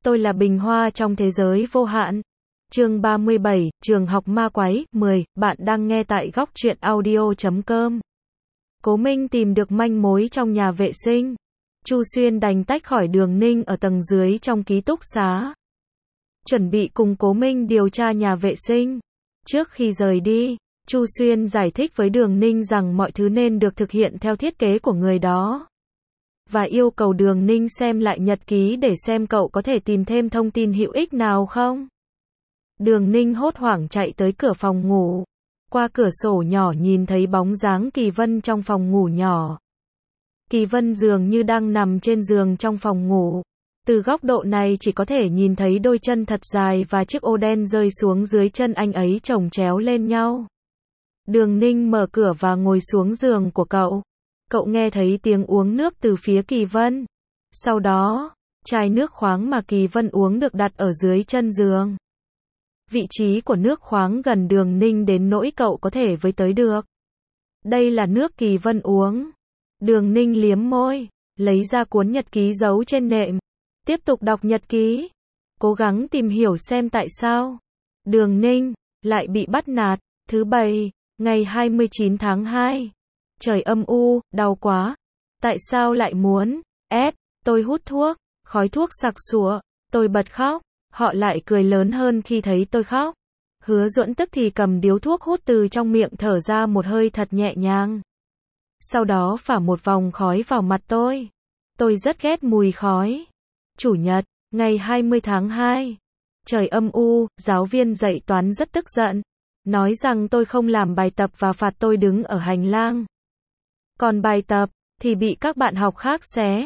Tôi là bình hoa trong thế giới vô hạn. Chương 37, Trường học ma quái, 10, bạn đang nghe tại góc truyện audio.com. Cố Minh tìm được manh mối trong nhà vệ sinh. Chu Xuyên đành tách khỏi Đường Ninh ở tầng dưới trong ký túc xá. Chuẩn bị cùng Cố Minh điều tra nhà vệ sinh. Trước khi rời đi, Chu Xuyên giải thích với Đường Ninh rằng mọi thứ nên được thực hiện theo thiết kế của người đó. Và yêu cầu Đường Ninh xem lại nhật ký để xem cậu có thể tìm thêm thông tin hữu ích nào không. Đường Ninh hốt hoảng chạy tới cửa phòng ngủ. Qua cửa sổ nhỏ nhìn thấy bóng dáng Kỳ Vân trong phòng ngủ nhỏ. Kỳ Vân dường như đang nằm trên giường trong phòng ngủ. Từ góc độ này chỉ có thể nhìn thấy đôi chân thật dài và chiếc ô đen rơi xuống dưới chân anh ấy chồng chéo lên nhau. Đường Ninh mở cửa và ngồi xuống giường của cậu. Cậu nghe thấy tiếng uống nước từ phía Kỳ Vân. Sau đó, chai nước khoáng mà Kỳ Vân uống được đặt ở dưới chân giường. Vị trí của nước khoáng gần Đường Ninh đến nỗi cậu có thể với tới được. Đây là nước Kỳ Vân uống. Đường Ninh liếm môi, lấy ra cuốn nhật ký giấu trên nệm. Tiếp tục đọc nhật ký. Cố gắng tìm hiểu xem tại sao Đường Ninh lại bị bắt nạt. Thứ Bảy, ngày 29 tháng 2. Trời âm u, đau quá. Tại sao lại muốn ép tôi hút thuốc? Khói thuốc sặc sụa. Tôi bật khóc. Họ lại cười lớn hơn khi thấy tôi khóc. Hứa Duẫn tức thì cầm điếu thuốc hút từ trong miệng thở ra một hơi thật nhẹ nhàng. Sau đó phả một vòng khói vào mặt tôi. Tôi rất ghét mùi khói. Chủ nhật, ngày 20 tháng 2. Trời âm u, giáo viên dạy toán rất tức giận. Nói rằng tôi không làm bài tập và phạt tôi đứng ở hành lang. Còn bài tập, thì bị các bạn học khác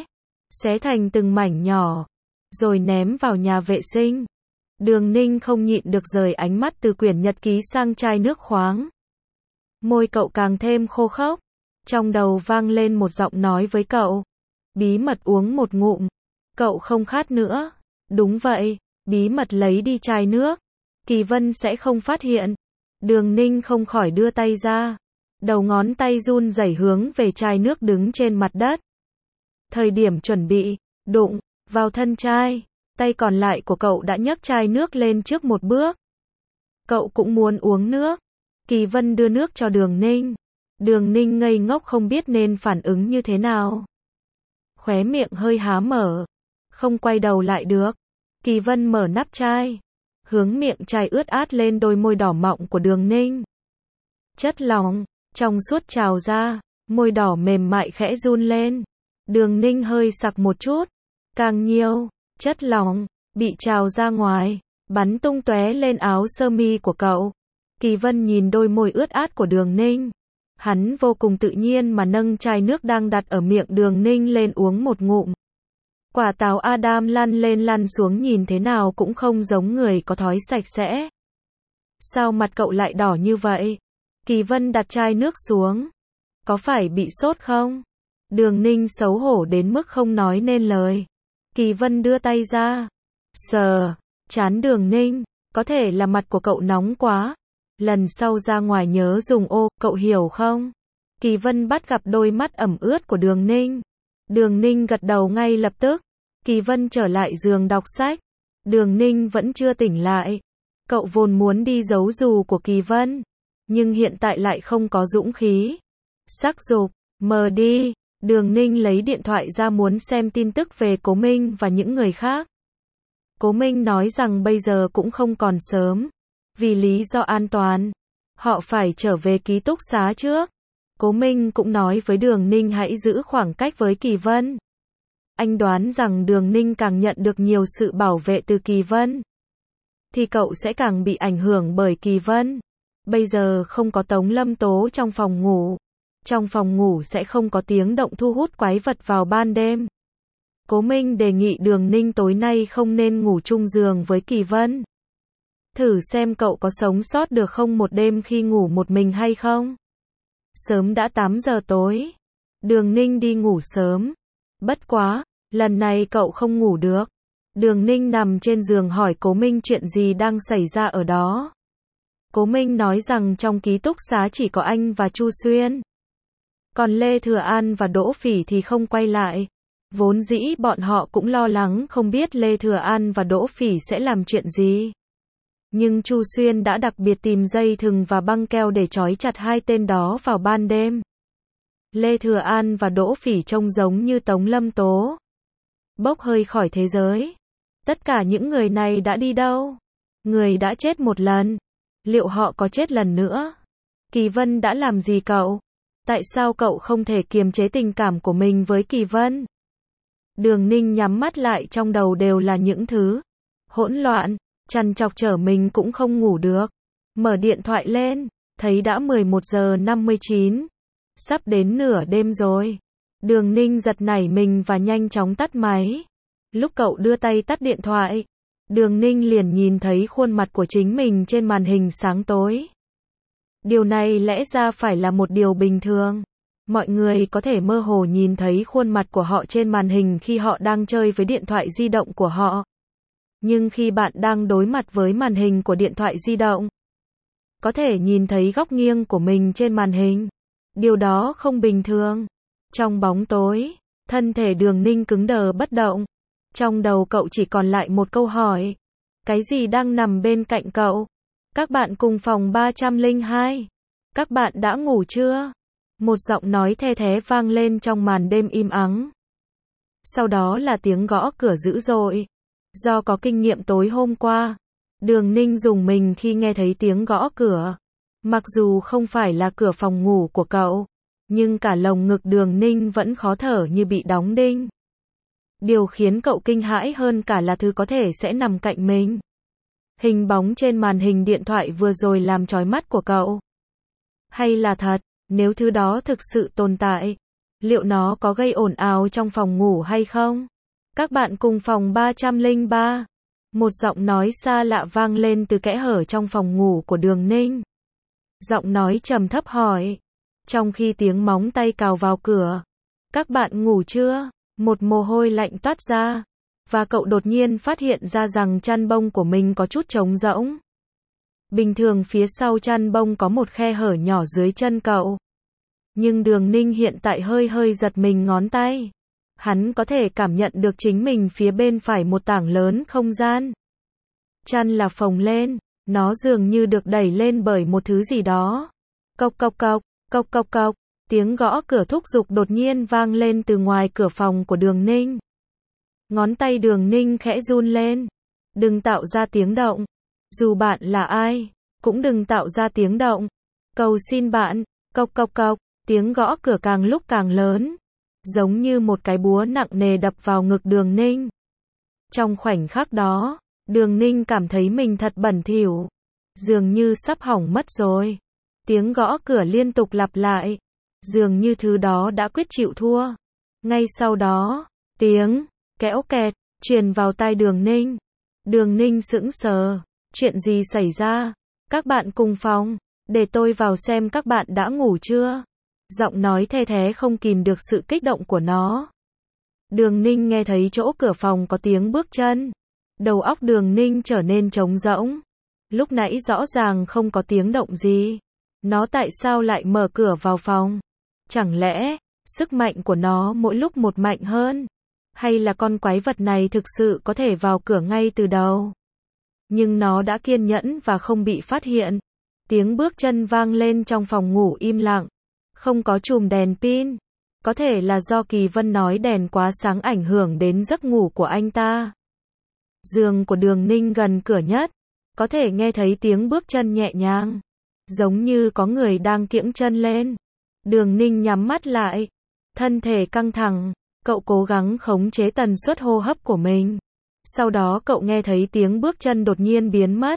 xé thành từng mảnh nhỏ, rồi ném vào nhà vệ sinh. Đường Ninh không nhịn được rời ánh mắt từ quyển nhật ký sang chai nước khoáng. Môi cậu càng thêm khô khốc. Trong đầu vang lên một giọng nói với cậu. Bí mật uống một ngụm. Cậu không khát nữa. Đúng vậy, bí mật lấy đi chai nước. Kỳ Vân sẽ không phát hiện. Đường Ninh không khỏi đưa tay ra. Đầu ngón tay run rẩy hướng về chai nước đứng trên mặt đất. Thời điểm chuẩn bị đụng vào thân chai, tay còn lại của cậu đã nhấc chai nước lên trước một bước. Cậu cũng muốn uống nước. Kỳ Vân đưa nước cho Đường Ninh. Đường Ninh ngây ngốc không biết nên phản ứng như thế nào. Khóe miệng hơi há mở. Không quay đầu lại được. Kỳ Vân mở nắp chai. Hướng miệng chai ướt át lên đôi môi đỏ mọng của Đường Ninh. Chất lỏng trong suốt trào ra. Môi đỏ mềm mại khẽ run lên. Đường Ninh hơi sặc một chút. Càng nhiều chất lỏng bị trào ra ngoài, bắn tung tóe lên áo sơ mi của cậu. Kỳ Vân nhìn đôi môi ướt át của Đường Ninh. Hắn vô cùng tự nhiên mà nâng chai nước đang đặt ở miệng Đường Ninh lên uống một ngụm. Quả táo Adam lăn lên lăn xuống nhìn thế nào cũng không giống người có thói sạch sẽ. Sao mặt cậu lại đỏ như vậy? Kỳ Vân đặt chai nước xuống. Có phải bị sốt không? Đường Ninh xấu hổ đến mức không nói nên lời. Kỳ Vân đưa tay ra. Sờ trán Đường Ninh. Có thể là mặt của cậu nóng quá. Lần sau ra ngoài nhớ dùng ô, cậu hiểu không? Kỳ Vân bắt gặp đôi mắt ẩm ướt của Đường Ninh. Đường Ninh gật đầu ngay lập tức. Kỳ Vân trở lại giường đọc sách. Đường Ninh vẫn chưa tỉnh lại. Cậu vốn muốn đi giấu dù của Kỳ Vân. Nhưng hiện tại lại không có dũng khí. Sắc dục, mờ đi. Đường Ninh lấy điện thoại ra muốn xem tin tức về Cố Minh và những người khác. Cố Minh nói rằng bây giờ cũng không còn sớm. Vì lý do an toàn, họ phải trở về ký túc xá trước. Cố Minh cũng nói với Đường Ninh hãy giữ khoảng cách với Kỳ Vân. Anh đoán rằng Đường Ninh càng nhận được nhiều sự bảo vệ từ Kỳ Vân, thì cậu sẽ càng bị ảnh hưởng bởi Kỳ Vân. Bây giờ không có Tống Lâm Tố trong phòng ngủ. Trong phòng ngủ sẽ không có tiếng động thu hút quái vật vào ban đêm. Cố Minh đề nghị Đường Ninh tối nay không nên ngủ chung giường với Kỳ Vân. Thử xem cậu có sống sót được không một đêm khi ngủ một mình hay không. Sớm đã 8 giờ tối. Đường Ninh đi ngủ sớm. Bất quá, lần này cậu không ngủ được. Đường Ninh nằm trên giường hỏi Cố Minh chuyện gì đang xảy ra ở đó. Cố Minh nói rằng trong ký túc xá chỉ có anh và Chu Xuyên. Còn Lê Thừa An và Đỗ Phỉ thì không quay lại. Vốn dĩ bọn họ cũng lo lắng không biết Lê Thừa An và Đỗ Phỉ sẽ làm chuyện gì. Nhưng Chu Xuyên đã đặc biệt tìm dây thừng và băng keo để trói chặt hai tên đó vào ban đêm. Lê Thừa An và Đỗ Phỉ trông giống như Tống Lâm Tố. Bốc hơi khỏi thế giới. Tất cả những người này đã đi đâu? Người đã chết một lần. Liệu họ có chết lần nữa? Kỳ Vân đã làm gì cậu? Tại sao cậu không thể kiềm chế tình cảm của mình với Kỳ Vân? Đường Ninh nhắm mắt lại, trong đầu đều là những thứ hỗn loạn, trằn trọc trở mình cũng không ngủ được. Mở điện thoại lên, thấy đã 11 giờ 59. Sắp đến nửa đêm rồi. Đường Ninh giật nảy mình và nhanh chóng tắt máy. Lúc cậu đưa tay tắt điện thoại, Đường Ninh liền nhìn thấy khuôn mặt của chính mình trên màn hình sáng tối. Điều này lẽ ra phải là một điều bình thường. Mọi người có thể mơ hồ nhìn thấy khuôn mặt của họ trên màn hình khi họ đang chơi với điện thoại di động của họ. Nhưng khi bạn đang đối mặt với màn hình của điện thoại di động, có thể nhìn thấy góc nghiêng của mình trên màn hình. Điều đó không bình thường. Trong bóng tối, thân thể Đường Ninh cứng đờ bất động. Trong đầu cậu chỉ còn lại một câu hỏi. Cái gì đang nằm bên cạnh cậu? Các bạn cùng phòng 302. Các bạn đã ngủ chưa? Một giọng nói the thé vang lên trong màn đêm im ắng. Sau đó là tiếng gõ cửa dữ dội. Do có kinh nghiệm tối hôm qua, Đường Ninh rùng mình khi nghe thấy tiếng gõ cửa. Mặc dù không phải là cửa phòng ngủ của cậu, nhưng cả lồng ngực Đường Ninh vẫn khó thở như bị đóng đinh. Điều khiến cậu kinh hãi hơn cả là thứ có thể sẽ nằm cạnh mình. Hình bóng trên màn hình điện thoại vừa rồi làm chói mắt của cậu. Hay là thật, nếu thứ đó thực sự tồn tại, liệu nó có gây ồn ào trong phòng ngủ hay không? Các bạn cùng phòng 303. Một giọng nói xa lạ vang lên từ kẽ hở trong phòng ngủ của Đường Ninh. Giọng nói trầm thấp hỏi. Trong khi tiếng móng tay cào vào cửa. Các bạn ngủ chưa? Một mồ hôi lạnh toát ra. Và cậu đột nhiên phát hiện ra rằng chăn bông của mình có chút trống rỗng. Bình thường phía sau chăn bông có một khe hở nhỏ dưới chân cậu. Nhưng Đường Ninh hiện tại hơi giật mình ngón tay. Hắn có thể cảm nhận được chính mình phía bên phải một tảng lớn không gian. Chăn là phồng lên, nó dường như được đẩy lên bởi một thứ gì đó. Cộc cộc cộc, cộc cộc cộc, tiếng gõ cửa thúc giục đột nhiên vang lên từ ngoài cửa phòng của Đường Ninh. Ngón tay Đường Ninh khẽ run lên. Đừng tạo ra tiếng động. Dù bạn là ai, cũng đừng tạo ra tiếng động. Cầu xin bạn, cộc cộc cộc, tiếng gõ cửa càng lúc càng lớn. Giống như một cái búa nặng nề đập vào ngực Đường Ninh. Trong khoảnh khắc đó, Đường Ninh cảm thấy mình thật bẩn thỉu. Dường như sắp hỏng mất rồi. Tiếng gõ cửa liên tục lặp lại. Dường như thứ đó đã quyết chịu thua. Ngay sau đó, tiếng kéo kẹt truyền vào tai Đường Ninh. Đường Ninh sững sờ. Chuyện gì xảy ra? Các bạn cùng phòng. Để tôi vào xem các bạn đã ngủ chưa? Giọng nói the thé không kìm được sự kích động của nó. Đường Ninh nghe thấy chỗ cửa phòng có tiếng bước chân. Đầu óc Đường Ninh trở nên trống rỗng. Lúc nãy rõ ràng không có tiếng động gì. Nó tại sao lại mở cửa vào phòng? Chẳng lẽ, sức mạnh của nó mỗi lúc một mạnh hơn? Hay là con quái vật này thực sự có thể vào cửa ngay từ đầu? Nhưng nó đã kiên nhẫn và không bị phát hiện. Tiếng bước chân vang lên trong phòng ngủ im lặng. Không có chùm đèn pin. Có thể là do Kỳ Vân nói đèn quá sáng ảnh hưởng đến giấc ngủ của anh ta. Giường của Đường Ninh gần cửa nhất. Có thể nghe thấy tiếng bước chân nhẹ nhàng. Giống như có người đang kiễng chân lên. Đường Ninh nhắm mắt lại. Thân thể căng thẳng. Cậu cố gắng khống chế tần suất hô hấp của mình. Sau đó cậu nghe thấy tiếng bước chân đột nhiên biến mất.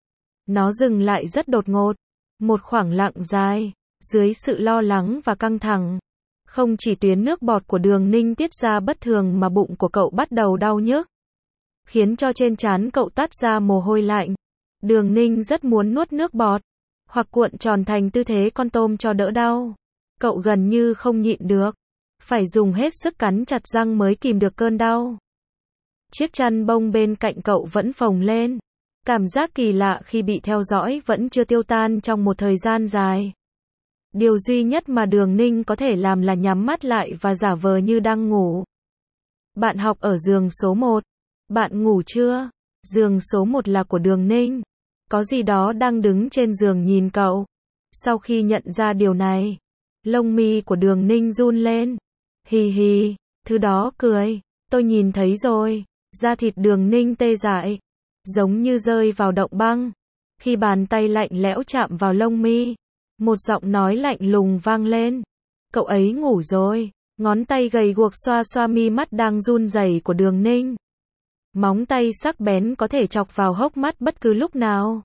Nó dừng lại rất đột ngột. Một khoảng lặng dài. Dưới sự lo lắng và căng thẳng. Không chỉ tuyến nước bọt của Đường Ninh tiết ra bất thường mà bụng của cậu bắt đầu đau nhức. Khiến cho trên trán cậu toát ra mồ hôi lạnh. Đường Ninh rất muốn nuốt nước bọt. Hoặc cuộn tròn thành tư thế con tôm cho đỡ đau. Cậu gần như không nhịn được. Phải dùng hết sức cắn chặt răng mới kìm được cơn đau. Chiếc chăn bông bên cạnh cậu vẫn phồng lên. Cảm giác kỳ lạ khi bị theo dõi vẫn chưa tiêu tan trong một thời gian dài. Điều duy nhất mà Đường Ninh có thể làm là nhắm mắt lại và giả vờ như đang ngủ. Bạn học ở giường số 1. Bạn ngủ chưa? Giường số 1 là của Đường Ninh. Có gì đó đang đứng trên giường nhìn cậu. Sau khi nhận ra điều này, lông mi của Đường Ninh run lên. Hì hì, thứ đó cười. Tôi nhìn thấy rồi. Da thịt Đường Ninh tê dại, giống như rơi vào động băng. Khi bàn tay lạnh lẽo chạm vào lông mi, một giọng nói lạnh lùng vang lên. Cậu ấy ngủ rồi. Ngón tay gầy guộc xoa xoa mi mắt đang run rẩy của Đường Ninh. Móng tay sắc bén có thể chọc vào hốc mắt bất cứ lúc nào.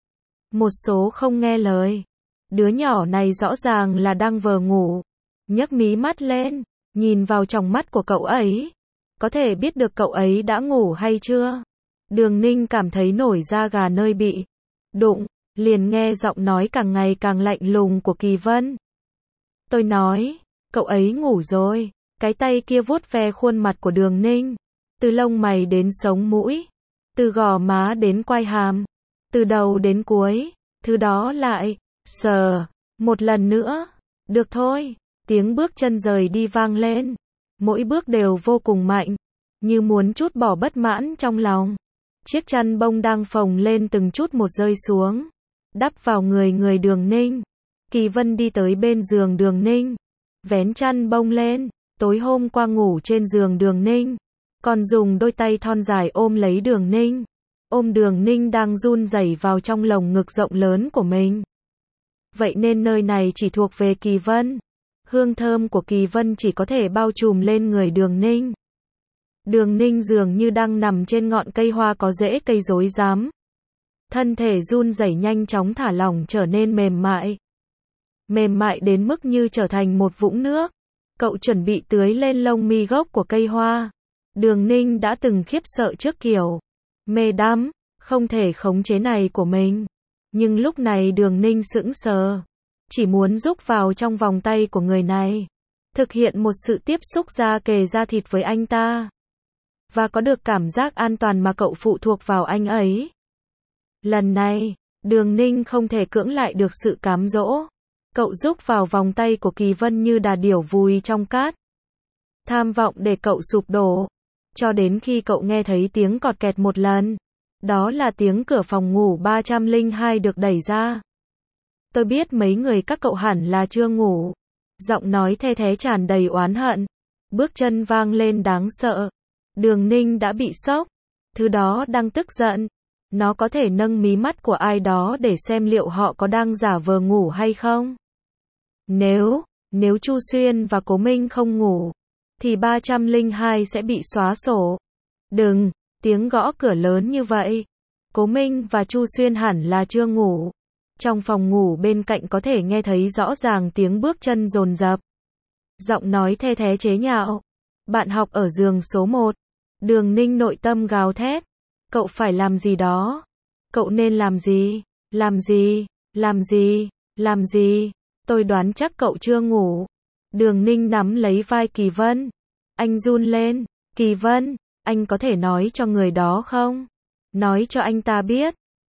Một số không nghe lời. Đứa nhỏ này rõ ràng là đang vờ ngủ. Nhấc mí mắt lên, nhìn vào tròng mắt của cậu ấy. Có thể biết được cậu ấy đã ngủ hay chưa? Đường Ninh cảm thấy nổi da gà nơi bị đụng, liền nghe giọng nói càng ngày càng lạnh lùng của Kỳ Vân. Tôi nói, cậu ấy ngủ rồi. Cái tay kia vuốt ve khuôn mặt của Đường Ninh. Từ lông mày đến sống mũi. Từ gò má đến quai hàm. Từ đầu đến cuối. Thứ đó lại. Sờ. Một lần nữa. Được thôi. Tiếng bước chân rời đi vang lên. Mỗi bước đều vô cùng mạnh. Như muốn trút bỏ bất mãn trong lòng. Chiếc chăn bông đang phồng lên từng chút một rơi xuống. Đắp vào người Đường Ninh. Kỳ Vân đi tới bên giường Đường Ninh. Vén chăn bông lên. Tối hôm qua ngủ trên giường Đường Ninh. Còn dùng đôi tay thon dài ôm lấy Đường Ninh. Ôm Đường Ninh đang run rẩy vào trong lồng ngực rộng lớn của mình. Vậy nên nơi này chỉ thuộc về Kỳ Vân. Hương thơm của Kỳ Vân chỉ có thể bao trùm lên người Đường Ninh. Đường Ninh dường như đang nằm trên ngọn cây hoa có rễ cây rối rắm. Thân thể run rẩy nhanh chóng thả lỏng trở nên mềm mại. Mềm mại đến mức như trở thành một vũng nước. Cậu chuẩn bị tưới lên lông mi gốc của cây hoa. Đường Ninh đã từng khiếp sợ trước kiểu mê đắm, không thể khống chế này của mình. Nhưng lúc này Đường Ninh sững sờ. Chỉ muốn rúc vào trong vòng tay của người này. Thực hiện một sự tiếp xúc da kề da thịt với anh ta. Và có được cảm giác an toàn mà cậu phụ thuộc vào anh ấy. Lần này, Đường Ninh không thể cưỡng lại được sự cám dỗ. Cậu rúc vào vòng tay của Kỳ Vân như đà điểu vùi trong cát. Tham vọng để cậu sụp đổ. Cho đến khi cậu nghe thấy tiếng cọt kẹt một lần. Đó là tiếng cửa phòng ngủ 302 được đẩy ra. Tôi biết mấy người các cậu hẳn là chưa ngủ. Giọng nói the thé tràn đầy oán hận. Bước chân vang lên đáng sợ. Đường Ninh đã bị sốc. Thứ đó đang tức giận. Nó có thể nâng mí mắt của ai đó để xem liệu họ có đang giả vờ ngủ hay không. Nếu Chu Xuyên và Cố Minh không ngủ, thì 302 sẽ bị xóa sổ. Đừng, tiếng gõ cửa lớn như vậy. Cố Minh và Chu Xuyên hẳn là chưa ngủ. Trong phòng ngủ bên cạnh có thể nghe thấy rõ ràng tiếng bước chân dồn dập. Giọng nói the thé chế nhạo. Bạn học ở giường số 1. Đường Ninh nội tâm gào thét. Cậu phải làm gì đó. Cậu nên làm gì? Làm gì? Làm gì? Làm gì? Tôi đoán chắc cậu chưa ngủ. Đường Ninh nắm lấy vai Kỳ Vân. Anh run lên. Kỳ Vân, anh có thể nói cho người đó không? Nói cho anh ta biết.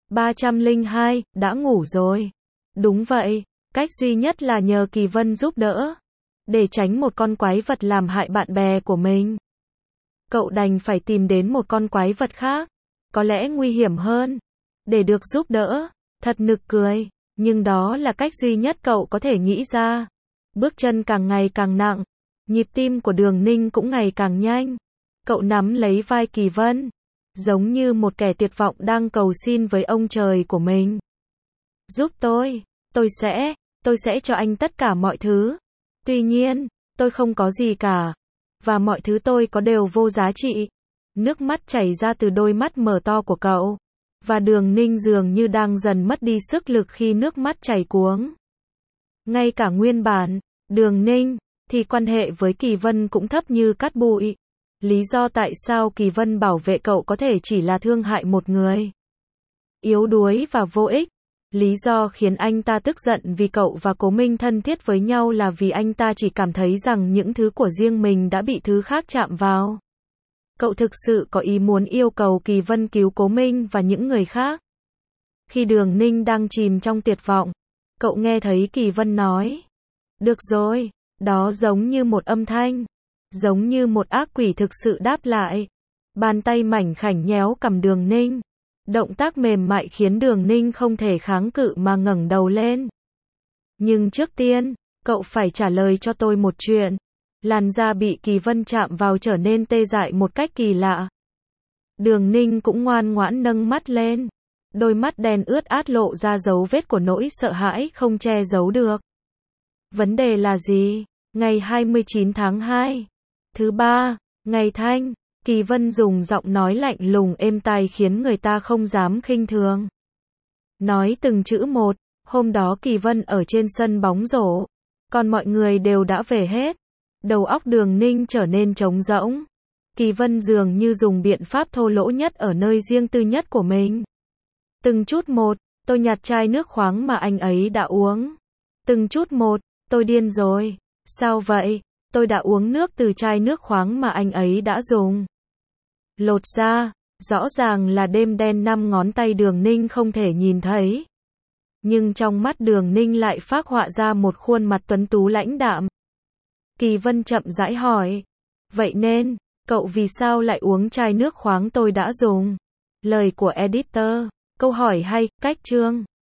302, đã ngủ rồi. Đúng vậy, cách duy nhất là nhờ Kỳ Vân giúp đỡ. Để tránh một con quái vật làm hại bạn bè của mình. Cậu đành phải tìm đến một con quái vật khác. Có lẽ nguy hiểm hơn. Để được giúp đỡ. Thật nực cười. Nhưng đó là cách duy nhất cậu có thể nghĩ ra. Bước chân càng ngày càng nặng. Nhịp tim của Đường Ninh cũng ngày càng nhanh. Cậu nắm lấy vai Kỳ Vân. Giống như một kẻ tuyệt vọng đang cầu xin với ông trời của mình. Giúp tôi sẽ cho anh tất cả mọi thứ. Tuy nhiên, tôi không có gì cả. Và mọi thứ tôi có đều vô giá trị. Nước mắt chảy ra từ đôi mắt mở to của cậu. Và Đường Ninh dường như đang dần mất đi sức lực khi nước mắt chảy cuống. Ngay cả nguyên bản, Đường Ninh, thì quan hệ với Kỳ Vân cũng thấp như cát bụi. Lý do tại sao Kỳ Vân bảo vệ cậu có thể chỉ là thương hại một người yếu đuối và vô ích. Lý do khiến anh ta tức giận vì cậu và Cố Minh thân thiết với nhau là vì anh ta chỉ cảm thấy rằng những thứ của riêng mình đã bị thứ khác chạm vào. Cậu thực sự có ý muốn yêu cầu Kỳ Vân cứu Cố Minh và những người khác. Khi Đường Ninh đang chìm trong tuyệt vọng, cậu nghe thấy Kỳ Vân nói. Được rồi, đó giống như một âm thanh. Giống như một ác quỷ thực sự đáp lại. Bàn tay mảnh khảnh nhéo cằm Đường Ninh. Động tác mềm mại khiến Đường Ninh không thể kháng cự mà ngẩng đầu lên. Nhưng trước tiên, cậu phải trả lời cho tôi một chuyện. Làn da bị Kỳ Vân chạm vào trở nên tê dại một cách kỳ lạ. Đường Ninh cũng ngoan ngoãn nâng mắt lên. Đôi mắt đen ướt át lộ ra dấu vết của nỗi sợ hãi không che giấu được. Vấn đề là gì? Ngày 29 tháng 2. Thứ ba, ngày Thanh. Kỳ Vân dùng giọng nói lạnh lùng êm tai khiến người ta không dám khinh thường. Nói từng chữ một, hôm đó Kỳ Vân ở trên sân bóng rổ. Còn mọi người đều đã về hết. Đầu óc Đường Ninh trở nên trống rỗng. Kỳ Vân dường như dùng biện pháp thô lỗ nhất ở nơi riêng tư nhất của mình. Từng chút một, tôi nhặt chai nước khoáng mà anh ấy đã uống. Từng chút một, tôi điên rồi. Sao vậy? Tôi đã uống nước từ chai nước khoáng mà anh ấy đã dùng. Lột ra, rõ ràng là đêm đen 5 ngón tay Đường Ninh không thể nhìn thấy. Nhưng trong mắt Đường Ninh lại phác họa ra một khuôn mặt tuấn tú lãnh đạm. Kỳ Vân chậm rãi hỏi. Vậy nên, cậu vì sao lại uống chai nước khoáng tôi đã dùng? Lời của editor. Câu hỏi hay, cách chương.